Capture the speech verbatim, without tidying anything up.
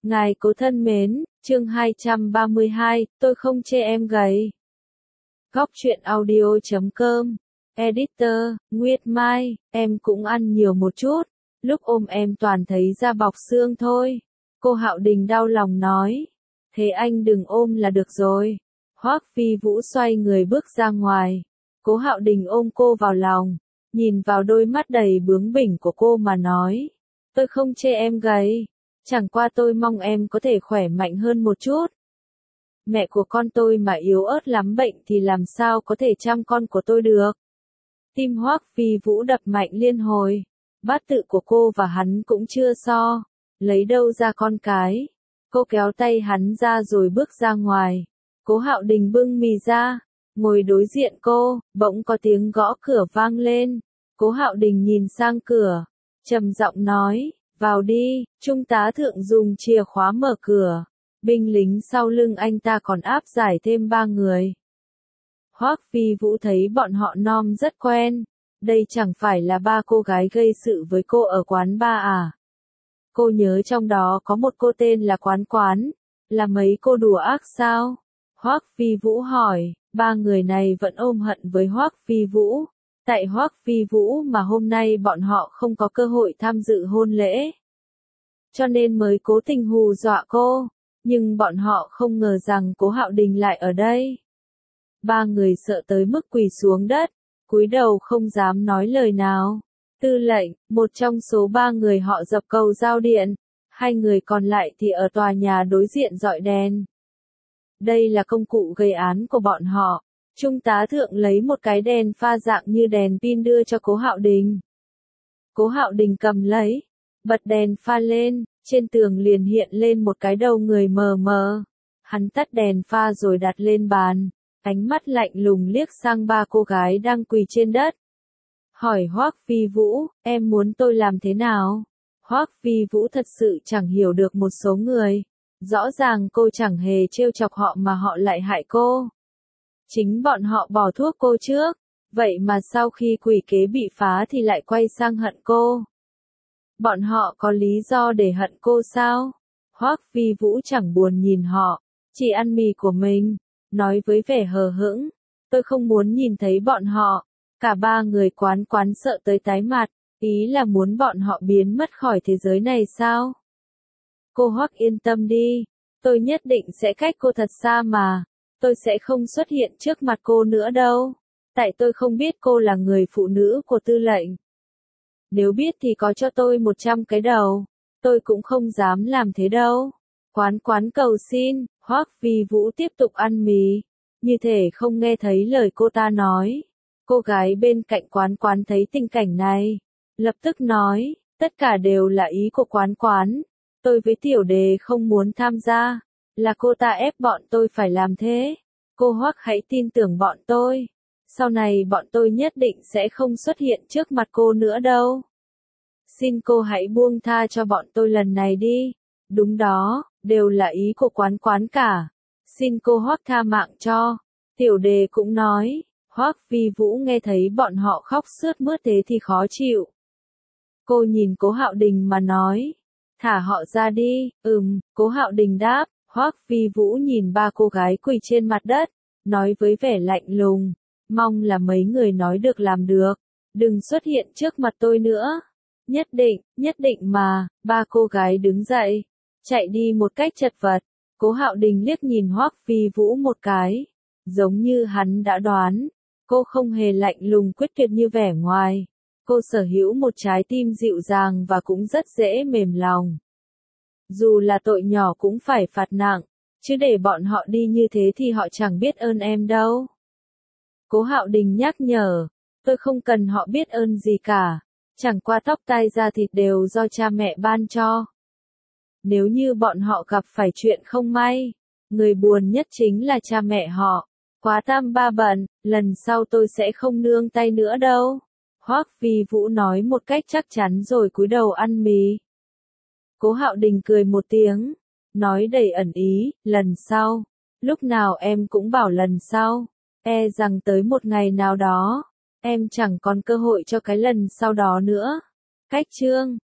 Ngài cố thân mến, chương hai trăm ba mươi hai, tôi không chê em gầy. Góc truyện audio chấm com, Editor, Nguyệt Mai, em cũng ăn nhiều một chút, lúc ôm em toàn thấy da bọc xương thôi. Cô Hạo Đình đau lòng nói, thế anh đừng ôm là được rồi. Hoắc Phi Vũ xoay người bước ra ngoài, Cố Hạo Đình ôm cô vào lòng, nhìn vào đôi mắt đầy bướng bỉnh của cô mà nói, tôi không chê em gầy. Chẳng qua tôi mong em có thể khỏe mạnh hơn một chút. Mẹ của con tôi mà yếu ớt lắm bệnh thì làm sao có thể chăm con của tôi được. Tim Hoắc Phi Vũ đập mạnh liên hồi. Bát tự của cô và hắn cũng chưa so. Lấy đâu ra con cái. Cô kéo tay hắn ra rồi bước ra ngoài. Cố Hạo Đình bưng mì ra. Ngồi đối diện cô, bỗng có tiếng gõ cửa vang lên. Cố Hạo Đình nhìn sang cửa. Trầm giọng nói. Vào đi, trung tá thượng dùng chìa khóa mở cửa. Binh lính sau lưng anh ta còn áp giải thêm ba người. Hoắc Phi Vũ thấy bọn họ nom rất quen. Đây chẳng phải là ba cô gái gây sự với cô ở quán bar à? Cô nhớ trong đó có một cô tên là Quán Quán. Là mấy cô đùa ác sao? Hoắc Phi Vũ hỏi, ba người này vẫn ôm hận với Hoắc Phi Vũ. Tại Hoắc Phi Vũ mà hôm nay bọn họ không có cơ hội tham dự hôn lễ. Cho nên mới cố tình hù dọa cô, nhưng bọn họ không ngờ rằng Cố Hạo Đình lại ở đây. Ba người sợ tới mức quỳ xuống đất, cúi đầu không dám nói lời nào. Tư lệnh, một trong số ba người họ dập cầu giao điện, hai người còn lại thì ở tòa nhà đối diện dọi đèn. Đây là công cụ gây án của bọn họ. Trung tá thượng lấy một cái đèn pha dạng như đèn pin đưa cho Cố Hạo Đình. Cố Hạo Đình cầm lấy, bật đèn pha lên, trên tường liền hiện lên một cái đầu người mờ mờ. Hắn tắt đèn pha rồi đặt lên bàn, ánh mắt lạnh lùng liếc sang ba cô gái đang quỳ trên đất. Hỏi Hoắc Phi Vũ, em muốn tôi làm thế nào? Hoắc Phi Vũ thật sự chẳng hiểu được một số người. Rõ ràng cô chẳng hề trêu chọc họ mà họ lại hại cô. Chính bọn họ bỏ thuốc cô trước, vậy mà sau khi quỷ kế bị phá thì lại quay sang hận cô. Bọn họ có lý do để hận cô sao? Hoắc Phi Vũ chẳng buồn nhìn họ, chỉ ăn mì của mình, nói với vẻ hờ hững, tôi không muốn nhìn thấy bọn họ. Cả ba người Quán Quán sợ tới tái mặt, ý là muốn bọn họ biến mất khỏi thế giới này sao? Cô Hoắc yên tâm đi, tôi nhất định sẽ cách cô thật xa mà. Tôi sẽ không xuất hiện trước mặt cô nữa đâu. Tại tôi không biết cô là người phụ nữ của tư lệnh. Nếu biết thì có cho tôi một trăm cái đầu. Tôi cũng không dám làm thế đâu. Quán Quán cầu xin, Hoắc Phi Vũ tiếp tục ăn mì. Như thể không nghe thấy lời cô ta nói. Cô gái bên cạnh Quán Quán thấy tình cảnh này. Lập tức nói, tất cả đều là ý của Quán Quán. Tôi với tiểu đề không muốn tham gia. Là cô ta ép bọn tôi phải làm thế. Cô Hoắc hãy tin tưởng bọn tôi. Sau này bọn tôi nhất định sẽ không xuất hiện trước mặt cô nữa đâu. Xin cô hãy buông tha cho bọn tôi lần này đi. Đúng đó, đều là ý của Quán Quán cả. Xin cô Hoắc tha mạng cho. Tiểu đề cũng nói. Hoắc Phi Vũ nghe thấy bọn họ khóc sướt mướt thế thì khó chịu. Cô nhìn Cố Hạo Đình mà nói. Thả họ ra đi. Ừm, Cố Hạo Đình đáp. Hoắc Phi Vũ nhìn ba cô gái quỳ trên mặt đất, nói với vẻ lạnh lùng, mong là mấy người nói được làm được, đừng xuất hiện trước mặt tôi nữa. Nhất định, nhất định mà, ba cô gái đứng dậy, chạy đi một cách chật vật. Cố Hạo Đình liếc nhìn Hoắc Phi Vũ một cái, giống như hắn đã đoán, cô không hề lạnh lùng quyết tuyệt như vẻ ngoài, cô sở hữu một trái tim dịu dàng và cũng rất dễ mềm lòng. Dù là tội nhỏ cũng phải phạt nặng, chứ để bọn họ đi như thế thì họ chẳng biết ơn em đâu. Cố Hạo Đình nhắc nhở, tôi không cần họ biết ơn gì cả, chẳng qua tóc tai da thịt đều do cha mẹ ban cho. Nếu như bọn họ gặp phải chuyện không may, người buồn nhất chính là cha mẹ họ. Quá tam ba bận, lần sau tôi sẽ không nương tay nữa đâu. Hoắc Phi Vũ nói một cách chắc chắn rồi cúi đầu ăn mì. Cố Hạo Đình cười một tiếng, nói đầy ẩn ý, lần sau, lúc nào em cũng bảo lần sau, e rằng tới một ngày nào đó, em chẳng còn cơ hội cho cái lần sau đó nữa. Cách chương